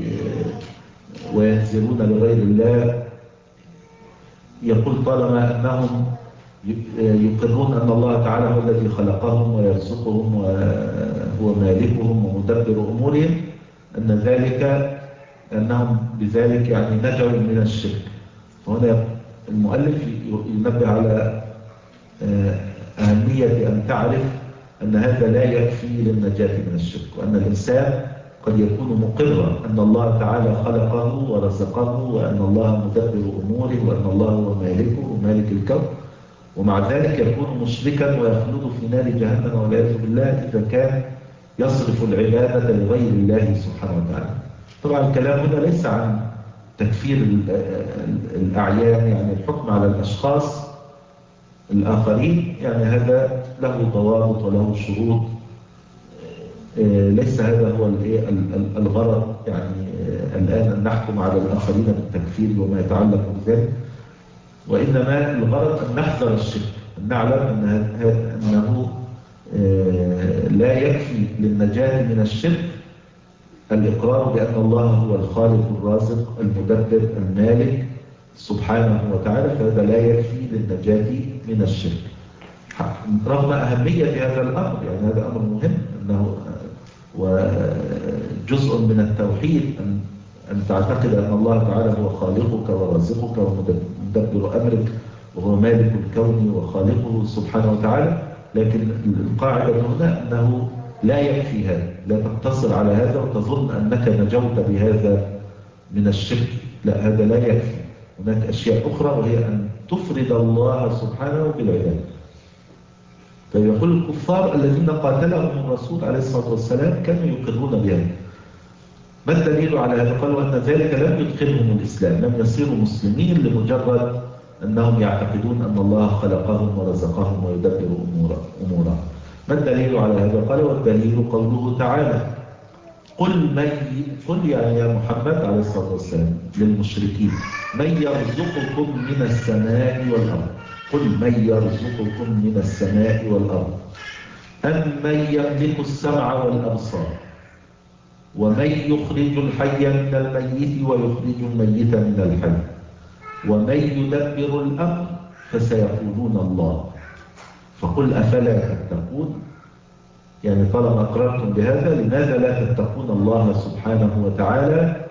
Speaker 3: وينزلون لغير الله، يقول طالما أنهم يقرون أن الله تعالى هو الذي خلقهم ويرزقهم وهو مالكهم ومدبر أمورهم، أن ذلك أنهم بذلك يعني نجوا من الشرك. وهنا المؤلف ينبه على أهمية أن تعرف أن هذا لا يكفي للنجاة من الشرك، وأن الإنسان قد يكون مقرا أن الله تعالى خلقه ورزقه وأن الله مدبر أموره وأن الله هو مالكه ومالك الكون، ومع ذلك يكون مشركا ويخلد في نار جهنم والعياذ بالله إذا كان يصرف العبادة لغير الله سبحانه وتعالى. طبعا الكلام هنا ليس عن تكفير الأعيان، يعني الحكم على الأشخاص الآخرين، يعني هذا له ضوابط وله شروط، ليس هذا هو الغرض يعني الآن أن نحكم على الآخرين بالتكفير وما يتعلق بذلك، وإنما الغرض أن نحذر الشرك، أن نعلم أنه لا يكفي للنجاة من الشرك الإقرار بأن الله هو الخالق الرازق المدبر المالك سبحانه وتعالى، فهذا لا يكفي للنجاة من الشرك رغم أهمية هذا الأمر. يعني هذا أمر مهم، أنه وجزء من التوحيد أن أن تعتقد أن الله تعالى هو خالقك ورازقك ومدبر أمرك وهو مالك الكون وخالقه سبحانه وتعالى. لكن القاعدة هنا أنه لا يكفي هذا، لا تقتصر على هذا وتظن أنك نجوت بهذا من الشرك، لا، هذا لا يكفي. هناك أشياء أخرى وهي أن تفرد الله سبحانه بالعبادة. فيقول الكفار الذين قاتلهم الرسول عليه الصلاة والسلام كانوا يقرون بهذا. ما الدليل على هذا؟ قالوا أن ذلك لم يدخلهم الإسلام، لم يصيروا مسلمين لمجرد أنهم يعتقدون أن الله خلقهم ورزقهم ويدبر أمورهم. ما الدليل على هذا؟ قال والدليل قوله تعالى قل من قل يعني يا محمد عليه الصلاة والسلام للمشركين من يرزقكم من السماء والأرض، قل من يرزقكم من السماء والأرض أم من يملك السمع والأبصار ومن يخرج الحي من الميت ويخرج الميت من الحي ومن يدبر الأمر فسيقولون الله فقل أفلا تتقون. يعني طالما أقررتم بهذا لماذا لا تتقون الله سبحانه وتعالى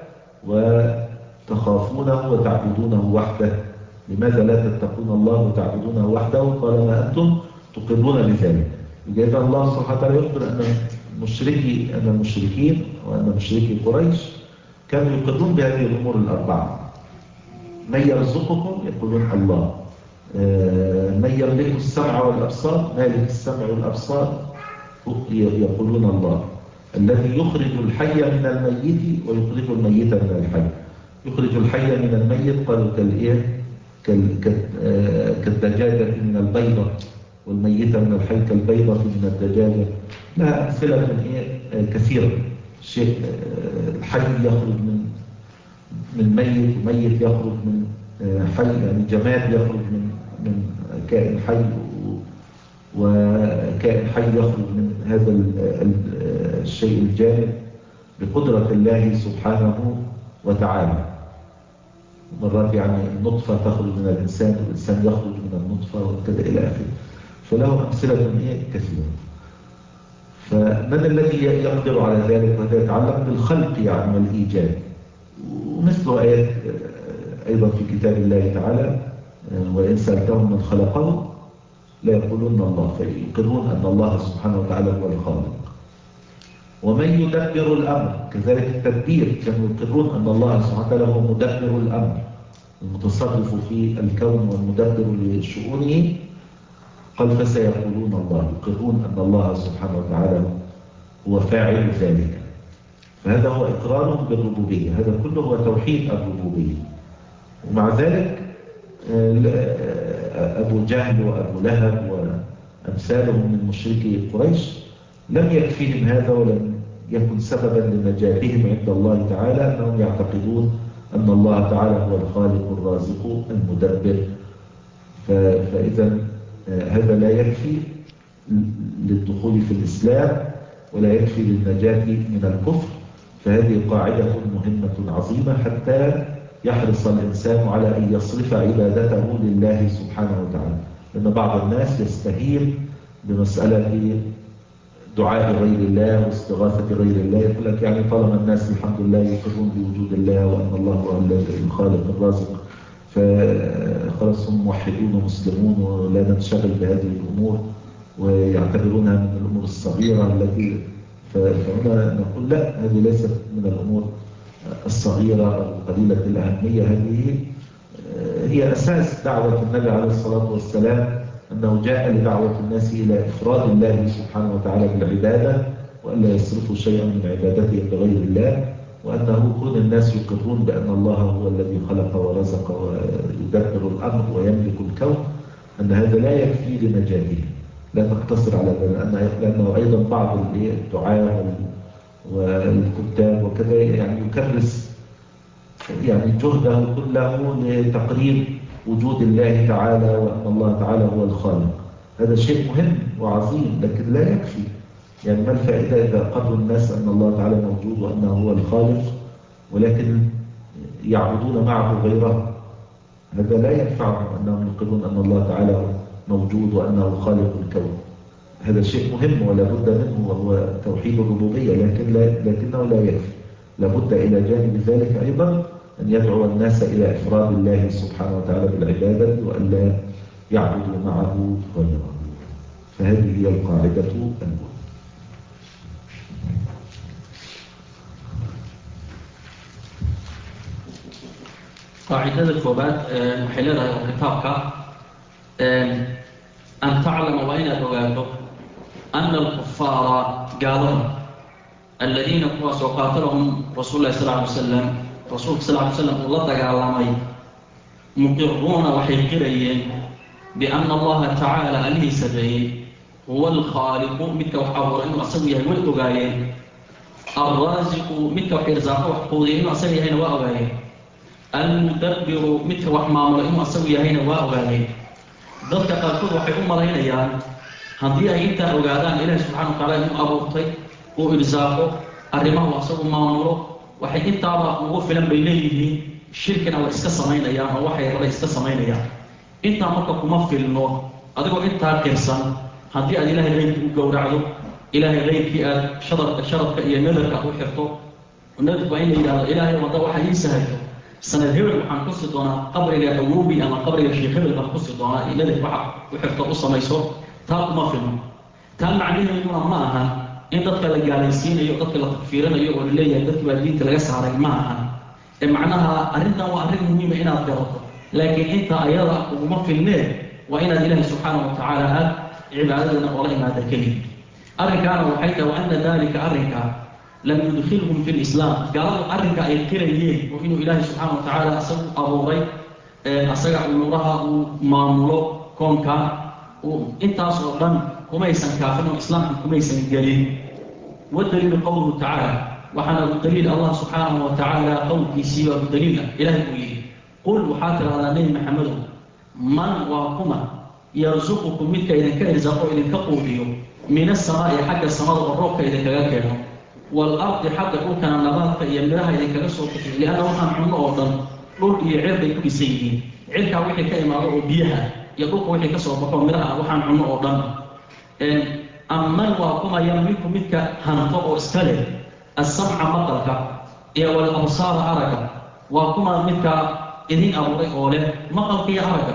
Speaker 3: وتخافونه وتعبدونه وحده؟ لماذا لا تتقون الله وتعبدونه وحده طالما أنتم تقرون بذلك؟ إذا الله سبحانه وتعالى يخبر أن المشركي أن المشركين وأن مشركي قريش كانوا يقرون بهذه الأمور الأربعة. من يرزقكم يقولون الله، من يملك السمع والأبصار مالك السمع والأبصار يقولون الله، الذي يخرج الحي من الميت ويخرج الميت من الحي. يخرج الحي من الميت قالوا كالإيه كالدجاجة من البيضة والميت من الحي كالبيضة من الدجاجة. لها أمثلة من إيه كثيرة. الشيء الحي يخرج من من ميت وميت يخرج من حي، يعني جماد يخرج من من كائن حي وكائن حي يخرج من هذا الشيء الجامد بقدرة الله سبحانه وتعالى. مرات يعني النطفة تخرج من الإنسان والإنسان يخرج من النطفة وكذا إلى آخره. فله أمثلة من إيه كثيرة. فمن الذي يقدر على ذلك؟ وهذا يتعلق بالخلق يعني والإيجاد، ومثل آيات أيضا في كتاب الله تعالى وإن سألتهم من خلقهم لا يقولون الله، فيقرون أن الله سبحانه وتعالى هو الخالق. ومن يدبر الأمر، كذلك التدبير، كانوا يقرون أن الله سبحانه وتعالى هو مدبر الأمر، المتصرف في الكون والمدبر لشؤونه. قال فسيقولون الله، يقرون أن الله سبحانه وتعالى هو فاعل ذلك. فهذا هو إقرارهم بالربوبية، هذا كله هو توحيد الربوبية. ومع ذلك أبو جهل وأبو لهب وأمثالهم من مشركي قريش لم يكفيهم هذا، ولم يكن سببا لنجاتهم عند الله تعالى أنهم يعتقدون أن الله تعالى هو الخالق الرازق المدبر. فإذا هذا لا يكفي للدخول في الإسلام ولا يكفي للنجاة من الكفر. فهذه قاعدة مهمة عظيمة حتى يحرص الإنسان على أن يصرف عبادته لله سبحانه وتعالى. لأن بعض الناس يستهين بمسألة دعاء غير الله واستغاثة غير الله، يقول لك يعني طالما الناس الحمد لله يقرون بوجود الله وأن الله هو الخالق الرازق فخلاص هم موحدون ومسلمون ولا ننشغل بهذه الأمور ويعتبرونها من الأمور الصغيرة التي، فهنا نقول لا، هذه ليست من الأمور الصغيرة أو قليلة الأهمية. هذه هي أساس دعوة النبي عليه الصلاة والسلام، أنه جاء لدعوة الناس إلى إفراد الله سبحانه وتعالى بالعبادة، وأن لا يصرفوا شيئا من عبادتهم لغير الله، وأنه كون الناس يقرون بأن الله هو الذي خلق ورزق ويدبر الأمر ويملك الكون، أن هذا لا يكفي لنجاتهم، لا تقتصر على ذلك. لأنه أيضا بعض الدعاة والكتاب وكذا يعني يكرس يعني جهده كله لتقرير وجود الله تعالى وأن الله تعالى هو الخالق. هذا شيء مهم وعظيم لكن لا يكفي. يعني ما الفائدة إذا قرر الناس أن الله تعالى موجود وأنه هو الخالق ولكن يعبدون معه غيره؟ هذا لا ينفعهم أنهم يقرون أن الله تعالى موجود وأنه خالق الكون. هذا شيء مهم ولا بد منه وهو توحيد الربوبية، لكن لا لكنه لا يكفي. لابد إلى جانب ذلك أيضا أن يدعو الناس إلى إفراد الله سبحانه وتعالى بالعبادة وأن لا يعبدوا معه غيره. فهذه هي القاعدة الأولى.
Speaker 2: قاعدة الكوبات محللة كتابك أن تعلم وإن أدوغاته أن الكفار قالوا الذين قواسوا قاتلهم رسول الله صلى الله عليه وسلم رسول صلى الله عليه وسلم الله تعالى مقرون وحيقرين بأن الله تعالى أليه سبعين هو الخالق متى وحاور إنه أسويه والأغايين الرازق متى وحرزاقه وحقوده إنه أسويه هنا وأغايين المدبر متى وحمامل إنه أسويه هنا وأغايين ذلك قالوا وحي أمر هنا يعني هذه أنت أغادان إله سبحانه وتعالى إنه أبوطي وإرزاقه أرمه وأسوه مامله waxay intaaba ugu filan bay leeyihiin shirkina waa iska sameynayaan oo waxay raba iska sameynayaan. intaa marka kuma filno adigoo intaa qirsan haddii aad ilaahay reeyay u gowracdo ilaahay reeyay aad sharafka sharafka iyo nadarka u xirto nadba in ilaahay ilaahay wada waxa ii sahayto sanad hebel waxaan ku sii doonaa qabriga awoobi ama qabriga sheekh hebel baan ku sii doonaa ilaahay waxa u xirto u samayso taa kuma filno. taa macnaheedu ma aha in dadka la gaalaysiinayo dadka la takfiirinayo oo leeyahay dadka baa diinta laga saaray ma aha. ee macnaha arrintan waa arrin muhiim ah inaad garato, laakiin inta ayada uma filneen waa inaad ilaahay subxaanahu wa tacaala aad cibaadadana oo la imaada keliya. arrinkaana waxay tahay anna dalika arrinka lam yudkhilhum fi lislaam, gaaladu arrinka ay qirayeen oo inuu ilaahay subxaanahu wa tacaala asagu abuuray asaga umuuraha uu maamulo koonka intaas oo dhan kumaysan kaafin oo islaamka kumaysan gelin. والدليل قوله تعالى وحنا بالدليل الله سبحانه وتعالى قول كيسي بالدليل إلهي قوله قل وحاتر على نبي محمد من وكما يرزقكم منك إذا كيرزقوا إذا كقوله من السماء حق السماء والروح إذا كيرزقوا والأرض حق أوكنا النبات يملاها إذا كيرزقوا لأنه كان عمله أوضا قل يعرض كل سيدي عرض وحي كيما رأوا بيها يقول وحي كسر بقوا ملاها وحان عمله أوضا أمن وكما يملك منك هنطق استله السمع مطلق والأبصار أرقا وكما منك إذن أبوري أوله مطلق أرقا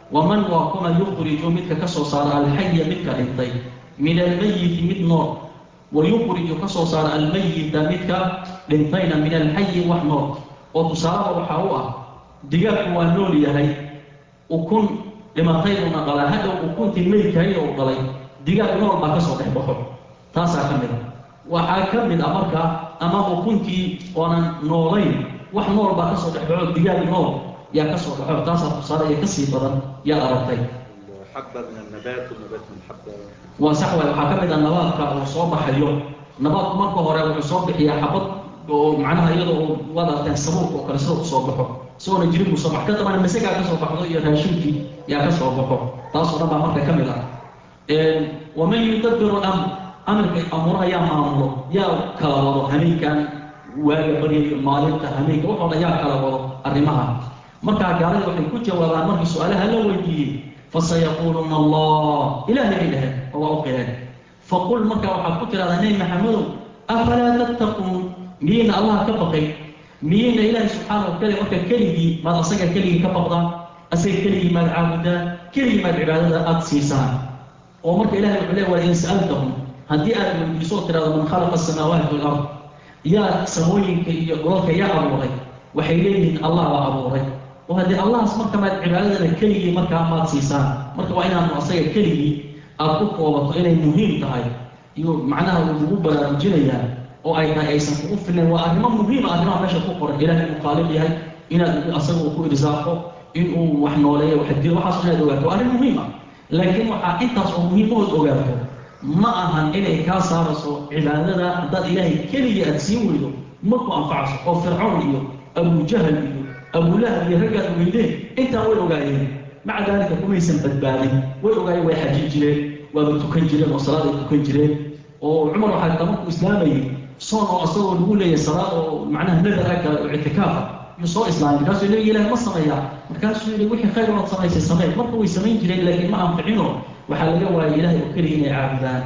Speaker 4: waman waa kuma yukriju midka ka soo saara alxaya midka dhintay min almayiti mid nool wayukriju ka soo saara almayita midka dhintayna min alxayi wax nool oo tusaalaba waxaa u ah digaagku waa nool yahay ukun dhimatayuna dhalay hadhow ukuntii meydkahayna uu dhalay digaag nool baa ka soo dhex baxo taasaa ka mid a waxaa ka mid a marka ama ukuntii oonan noolayn wax nool baa ka soo dhex baxo digaag nool yaa ka soo baxo taasaa tusaale iyo kasii badan yaa aragtay
Speaker 1: حبة من النبات والنبات من حبة
Speaker 4: وصح waxaa ka mid ah nabaadka oo soo baxayo nabaadku marka hore wuxuu soo bixiyaa xabad oo macnaha iyadoo wadaadkan sabuulka oo kale soo soo baxo soo jirin soo bax ka taban masaga ka soo baxdo iyo raashinkii yaa ka soo baxo taas oo dhan marka ka mid ah ee waman yudabbiru am amarka amuraha yaa maamulo yaa kala wado hameenkan waaga bariyo maalinta hameenka wuxuu yaa kala wado arrimaha marka gaalada waxay ku jawaabaan markii su'aalaha la weydiiyay فسيقولون الله إله إله الله أقول فقل مكة وحكوت هذا نبي محمد أفلا تتقون مين الله كبقي مين إله سبحانه وتعالى مكة كلي ما أصير كلي كبقضا أصير كلي ما العابدة كلي ما العبادة أتسيسان ومكة إله العلي وإن سألتهم هدي أنا من بصوت هذا من خلق السماوات والأرض يا سمويك يقولك يا أبو ري وحيلين الله وأبو ري وهذه الله اسمك ما عبادتنا كلي مركا ما تسيسان مركا وإنا نعصي كلي أبوك وبطئنا مهم تهاي يو معناها وجوب برامجينيا أو أيضا أيضا وقفنا وأرمان مهم أرمان ماشا فقر إله المقالب هاي إنا أصبه وكو إرزاقه إنه وحنوليه وحديه وحصنا دوغاته وأرمان مهمة لكن وحا إنتاس مهمة دوغاته ما أهان إلي كاسارسو عبادتنا ضد إلهي كلي أتسيوه مكو أنفعسو أو فرعون إيو أبو جهل إيو أبو لهب يرجع ويديه أنت وين وجايين مع ذلك كم يسمى بدبالي وين وجاي واحد يجري وبتكن جري وصلاة بتكن جري وعمر حتى مك إسلامي صار أصلا الأولى يا صلاة معناها نذر اعتكاف يصير إسلامي كاس يلي له مصنيع كاس يلي وحي خير ما تصنع السماء ما هو يسمين جري لكن ما أنفعينه وحال جوا إله وكريم عابدان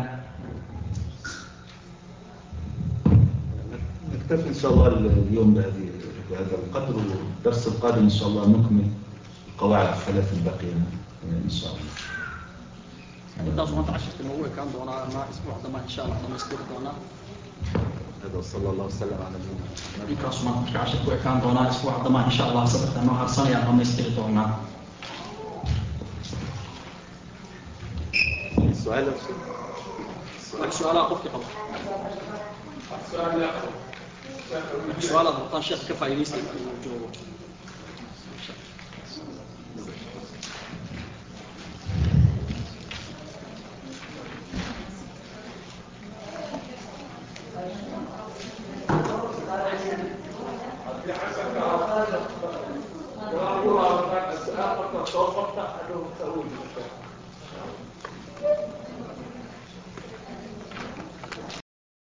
Speaker 3: نكتفي إن شاء الله اليوم بهذه بهذا القدر والدرس القادم إن شاء الله نكمل القواعد الثلاث الباقية إن شاء الله.
Speaker 2: intaas maanta casharka noogu ekaan doonaa ama isbuuc dama insha Allah dhamaystiri doonaa
Speaker 1: هذا صلى الله وسلم على نبينا
Speaker 4: intaas maanta casharku ekaan doonaa isbuuc dama insha Allah saddexda noo harsan ayaa dhamaystiri doonaa
Speaker 1: سؤال
Speaker 2: سؤال قفك قبل سؤال أبطان شيخ كفا يليس الجواب
Speaker 5: الله السؤال فقط توقفت أنه تأويل